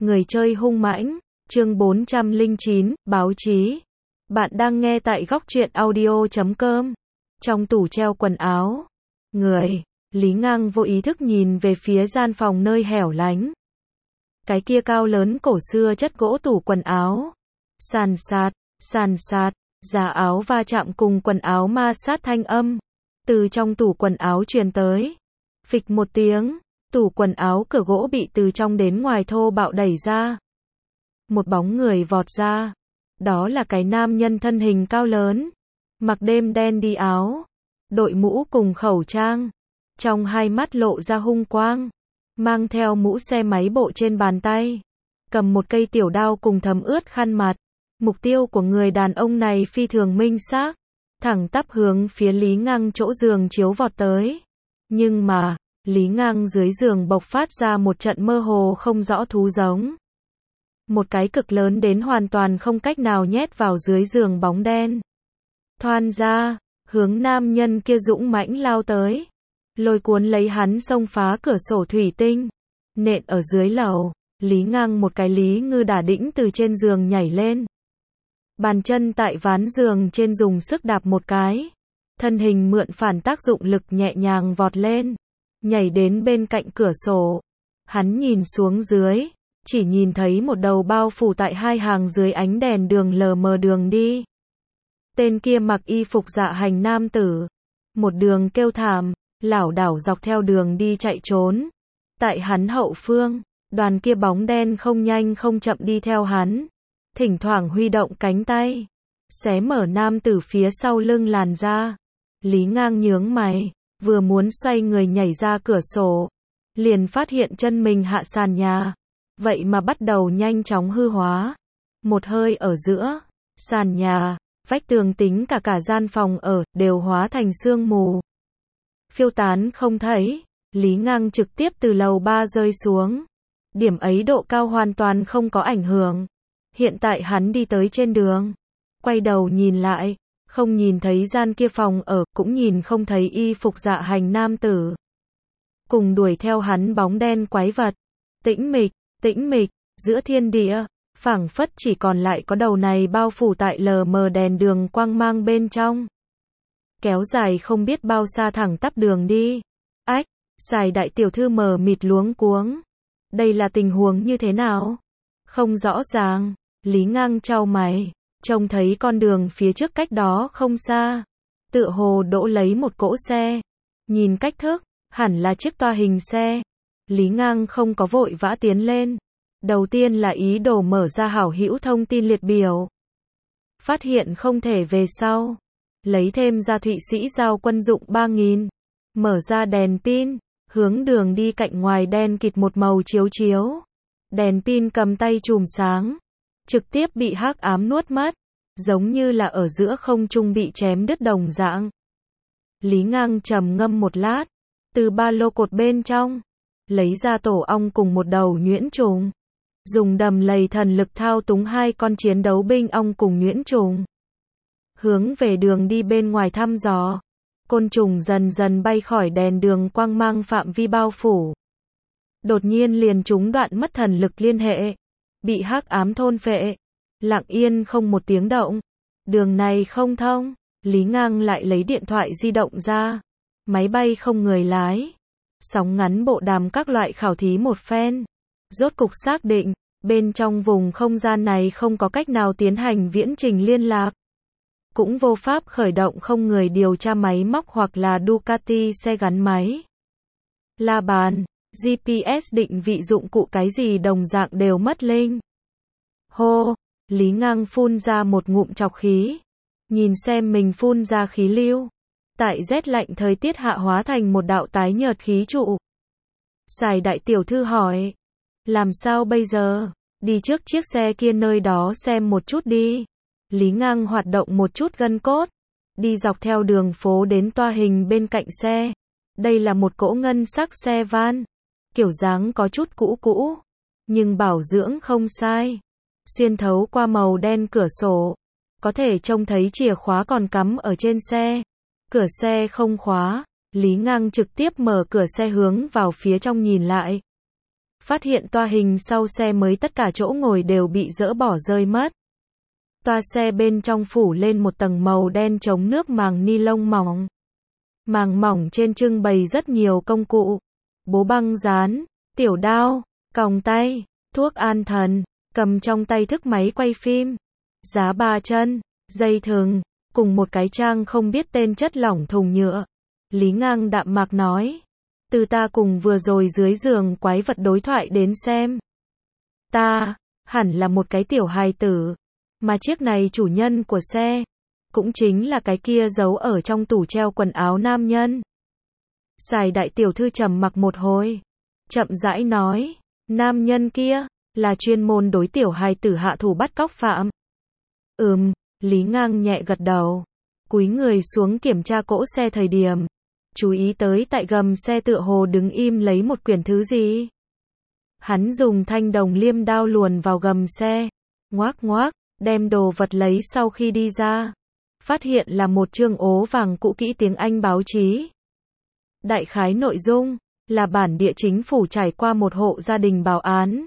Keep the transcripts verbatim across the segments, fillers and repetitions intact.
Người chơi hung mãnh, chương bốn trăm lẻ chín, báo chí. Bạn đang nghe tại góc truyện audio chấm com. Trong tủ treo quần áo, người, Lý Ngang vô ý thức nhìn về phía gian phòng nơi hẻo lánh. Cái kia cao lớn cổ xưa chất gỗ tủ quần áo. Sàn sạt, sàn sạt, giá áo va chạm cùng quần áo ma sát thanh âm. Từ trong tủ quần áo truyền tới. Phịch một tiếng, tủ quần áo cửa gỗ bị từ trong đến ngoài thô bạo đẩy ra. Một bóng người vọt ra. Đó là cái nam nhân thân hình cao lớn. Mặc đêm đen đi áo. Đội mũ cùng khẩu trang. Trong hai mắt lộ ra hung quang. Mang theo mũ xe máy bộ trên bàn tay. Cầm một cây tiểu đao cùng thấm ướt khăn mặt. Mục tiêu của người đàn ông này phi thường minh xác. Thẳng tắp hướng phía Lý Ngang chỗ giường chiếu vọt tới. Nhưng mà, Lý Ngang dưới giường bộc phát ra một trận mơ hồ không rõ thú giống. Một cái cực lớn đến hoàn toàn không cách nào nhét vào dưới giường bóng đen. Thoăn ra, hướng nam nhân kia dũng mãnh lao tới. Lôi cuốn lấy hắn xông phá cửa sổ thủy tinh. Nện ở dưới lầu, Lý Ngang một cái lý ngư đả đĩnh từ trên giường nhảy lên. Bàn chân tại ván giường trên dùng sức đạp một cái. Thân hình mượn phản tác dụng lực nhẹ nhàng vọt lên. Nhảy đến bên cạnh cửa sổ. Hắn nhìn xuống dưới. Chỉ nhìn thấy một đầu bao phủ tại hai hàng dưới ánh đèn đường lờ mờ đường đi. Tên kia mặc y phục dạ hành nam tử. Một đường kêu thảm, lảo đảo dọc theo đường đi chạy trốn. Tại hắn hậu phương, đoàn kia bóng đen không nhanh không chậm đi theo hắn. Thỉnh thoảng huy động cánh tay. Xé mở nam tử phía sau lưng làn ra. Lý Ngang nhướng mày, vừa muốn xoay người nhảy ra cửa sổ. Liền phát hiện chân mình hạ sàn nhà. Vậy mà bắt đầu nhanh chóng hư hóa. Một hơi ở giữa, sàn nhà, vách tường tính cả cả gian phòng ở, đều hóa thành sương mù. Phiêu tán không thấy, Lý Ngang trực tiếp từ lầu ba rơi xuống. Điểm ấy độ cao hoàn toàn không có ảnh hưởng. Hiện tại hắn đi tới trên đường. Quay đầu nhìn lại, không nhìn thấy gian kia phòng ở, cũng nhìn không thấy y phục dạ hành nam tử. Cùng đuổi theo hắn bóng đen quái vật. Tĩnh mịch. Tĩnh mịch, giữa thiên địa, phảng phất chỉ còn lại có đầu này bao phủ tại lờ mờ đèn đường quang mang bên trong. Kéo dài không biết bao xa thẳng tắp đường đi. Ách, Sài đại tiểu thư mờ mịt luống cuống. Đây là tình huống như thế nào? Không rõ ràng, Lý Ngang chau mày, trông thấy con đường phía trước cách đó không xa. Tựa hồ đỗ lấy một cỗ xe. Nhìn cách thức, hẳn là chiếc toa hình xe. Lý Ngang không có vội vã tiến lên. Đầu tiên là ý đồ mở ra hảo hữu thông tin liệt biểu. Phát hiện không thể về sau. Lấy thêm ra Thụy Sĩ giao quân dụng ba nghìn. Mở ra đèn pin. Hướng đường đi cạnh ngoài đen kịt một màu chiếu chiếu. Đèn pin cầm tay chùm sáng. Trực tiếp bị hắc ám nuốt mất. Giống như là ở giữa không trung bị chém đứt đồng dạng. Lý Ngang trầm ngâm một lát. Từ ba lô cột bên trong. Lấy ra tổ ong cùng một đầu nhuyễn trùng. Dùng đầm lầy thần lực thao túng hai con chiến đấu binh ong cùng nhuyễn trùng. Hướng về đường đi bên ngoài thăm dò. Côn trùng dần dần bay khỏi đèn đường quang mang phạm vi bao phủ. Đột nhiên liền trúng đoạn mất thần lực liên hệ. Bị hắc ám thôn phệ. Lặng yên không một tiếng động. Đường này không thông. Lý Ngang lại lấy điện thoại di động ra. Máy bay không người lái. Sóng ngắn bộ đàm các loại khảo thí một phen. Rốt cục xác định, bên trong vùng không gian này không có cách nào tiến hành viễn trình liên lạc. Cũng vô pháp khởi động không người điều tra máy móc hoặc là Ducati xe gắn máy. La bàn, giê pê ét định vị dụng cụ cái gì đồng dạng đều mất linh. Hô, Lý Ngang phun ra một ngụm trọc khí. Nhìn xem mình phun ra khí lưu. Tại rét lạnh thời tiết hạ hóa thành một đạo tái nhợt khí trụ. Sài đại tiểu thư hỏi. Làm sao bây giờ? Đi trước chiếc xe kia nơi đó xem một chút đi. Lý Ngang hoạt động một chút gân cốt. Đi dọc theo đường phố đến toa hình bên cạnh xe. Đây là một cỗ ngân sắc xe van. Kiểu dáng có chút cũ cũ. Nhưng bảo dưỡng không sai. Xuyên thấu qua màu đen cửa sổ. Có thể trông thấy chìa khóa còn cắm ở trên xe. Cửa xe không khóa, Lý Ngang trực tiếp mở cửa xe hướng vào phía trong nhìn lại. phát hiện toa hình sau xe mới tất cả chỗ ngồi đều bị dỡ bỏ rơi mất. Toa xe bên trong phủ lên một tầng màu đen chống nước màng ni lông mỏng. Màng mỏng trên trưng bày rất nhiều công cụ. Bố băng dán, tiểu đao, còng tay, thuốc an thần, cầm trong tay thức máy quay phim, giá ba chân, dây thừng, cùng một cái trang không biết tên chất lỏng thùng nhựa. Lý Ngang đạm mạc nói. Từ ta cùng vừa rồi dưới giường quái vật đối thoại đến xem. Ta, hẳn là một cái tiểu hài tử. Mà chiếc này chủ nhân của xe, cũng chính là cái kia giấu ở trong tủ treo quần áo nam nhân. Sài đại tiểu thư trầm mặc một hồi. Chậm rãi nói. Nam nhân kia, là chuyên môn đối tiểu hài tử hạ thủ bắt cóc phạm. Ừm, Lý Ngang nhẹ gật đầu. Cúi người xuống kiểm tra cỗ xe thời điểm. Chú ý tới tại gầm xe tựa hồ đứng im lấy một quyển thứ gì. Hắn dùng thanh đồng liêm đao luồn vào gầm xe. Ngoác ngoác, đem đồ vật lấy sau khi đi ra. Phát hiện là một chương ố vàng cũ kỹ tiếng Anh báo chí. Đại khái nội dung, là bản địa chính phủ trải qua một hộ gia đình báo án.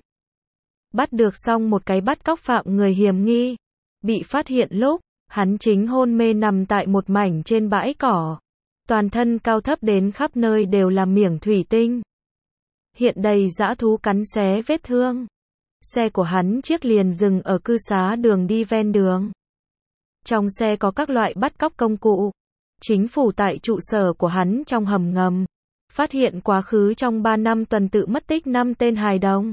Bắt được xong một cái bắt cóc phạm người hiểm nghi. Bị phát hiện lúc, hắn chính hôn mê nằm tại một mảnh trên bãi cỏ. Toàn thân cao thấp đến khắp nơi đều là miếng thủy tinh. Hiện đầy dã thú cắn xé vết thương. Xe của hắn chiếc liền dừng ở cư xá đường đi ven đường. Trong xe có các loại bắt cóc công cụ. Chính phủ tại trụ sở của hắn trong hầm ngầm. Phát hiện quá khứ trong ba năm tuần tự mất tích năm tên hài đồng.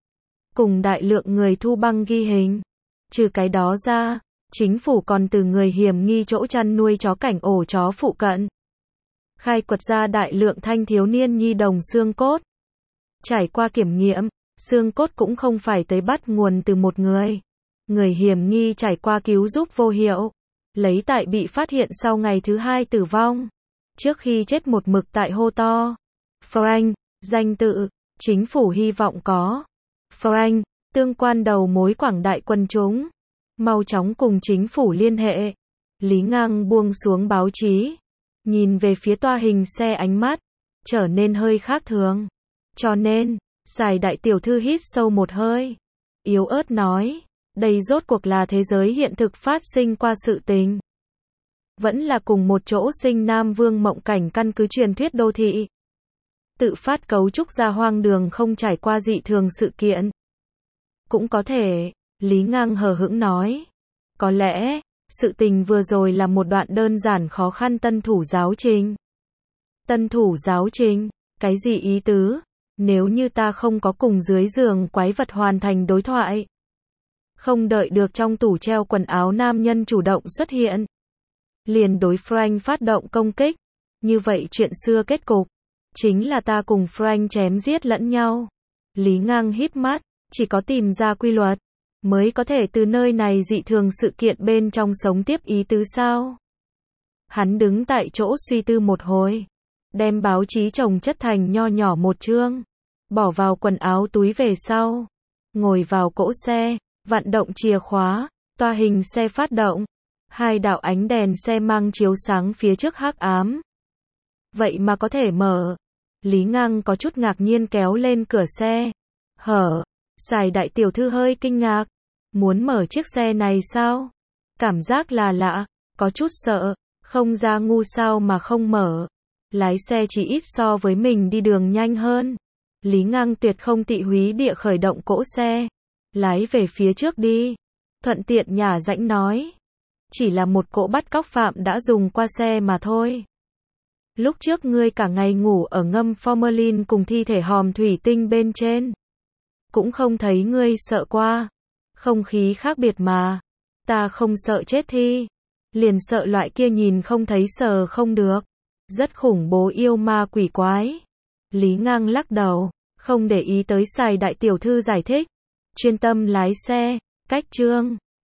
Cùng đại lượng người thu băng ghi hình. Trừ cái đó ra, chính phủ còn từ người hiểm nghi chỗ chăn nuôi chó cảnh ổ chó phụ cận. Khai quật ra đại lượng thanh thiếu niên nhi đồng xương cốt. Trải qua kiểm nghiệm, xương cốt cũng không phải tới bắt nguồn từ một người. Người hiểm nghi trải qua cứu giúp vô hiệu. Lấy tại bị phát hiện sau ngày thứ hai tử vong. Trước khi chết một mực tại hô to. Frank, danh tự, chính phủ hy vọng có. Frank, tương quan đầu mối quảng đại quần chúng. Mau chóng cùng chính phủ liên hệ. Lý Ngang buông xuống báo chí. Nhìn về phía toa hình xe ánh mắt. Trở nên hơi khác thường. Cho nên, Sài đại tiểu thư hít sâu một hơi. Yếu ớt nói. Đây rốt cuộc là thế giới hiện thực phát sinh qua sự tình. Vẫn là cùng một chỗ sinh Nam Vương mộng cảnh căn cứ truyền thuyết đô thị. Tự phát cấu trúc ra hoang đường không trải qua dị thường sự kiện. Cũng có thể, Lý Ngang hờ hững nói. Có lẽ, sự tình vừa rồi là một đoạn đơn giản khó khăn tân thủ giáo trình. Tân thủ giáo trình, cái gì ý tứ? Nếu như ta không có cùng dưới giường quái vật hoàn thành đối thoại. Không đợi được trong tủ treo quần áo nam nhân chủ động xuất hiện. Liền đối Frank phát động công kích. Như vậy chuyện xưa kết cục. Chính là ta cùng Frank chém giết lẫn nhau. Lý Ngang híp mắt. Chỉ có tìm ra quy luật. Mới có thể từ nơi này dị thường sự kiện bên trong sống tiếp ý tứ sao. Hắn đứng tại chỗ suy tư một hồi. Đem báo chí chồng chất thành nho nhỏ một chương. Bỏ vào quần áo túi về sau. Ngồi vào cỗ xe. Vặn động chìa khóa. Toa hình xe phát động. Hai đạo ánh đèn xe mang chiếu sáng phía trước hắc ám. Vậy mà có thể mở. Lý Ngang có chút ngạc nhiên kéo lên cửa xe. Hở. Sài đại tiểu thư hơi kinh ngạc. Muốn mở chiếc xe này sao? Cảm giác là lạ. Có chút sợ. Không ra ngu sao mà không mở. Lái xe chỉ ít so với mình đi đường nhanh hơn. Lý Ngang tuyệt không tị húy địa khởi động cỗ xe. Lái về phía trước đi. Thuận tiện nhả rãnh nói. Chỉ là một cỗ bắt cóc phạm đã dùng qua xe mà thôi. Lúc trước ngươi cả ngày ngủ ở ngâm formalin cùng thi thể hòm thủy tinh bên trên. Cũng không thấy ngươi sợ qua. Không khí khác biệt mà. Ta không sợ chết thi. Liền sợ loại kia nhìn không thấy sờ không được. Rất khủng bố yêu ma quỷ quái. Lý Ngang lắc đầu. Không để ý tới Sài đại tiểu thư giải thích. Chuyên tâm lái xe. Cách chương.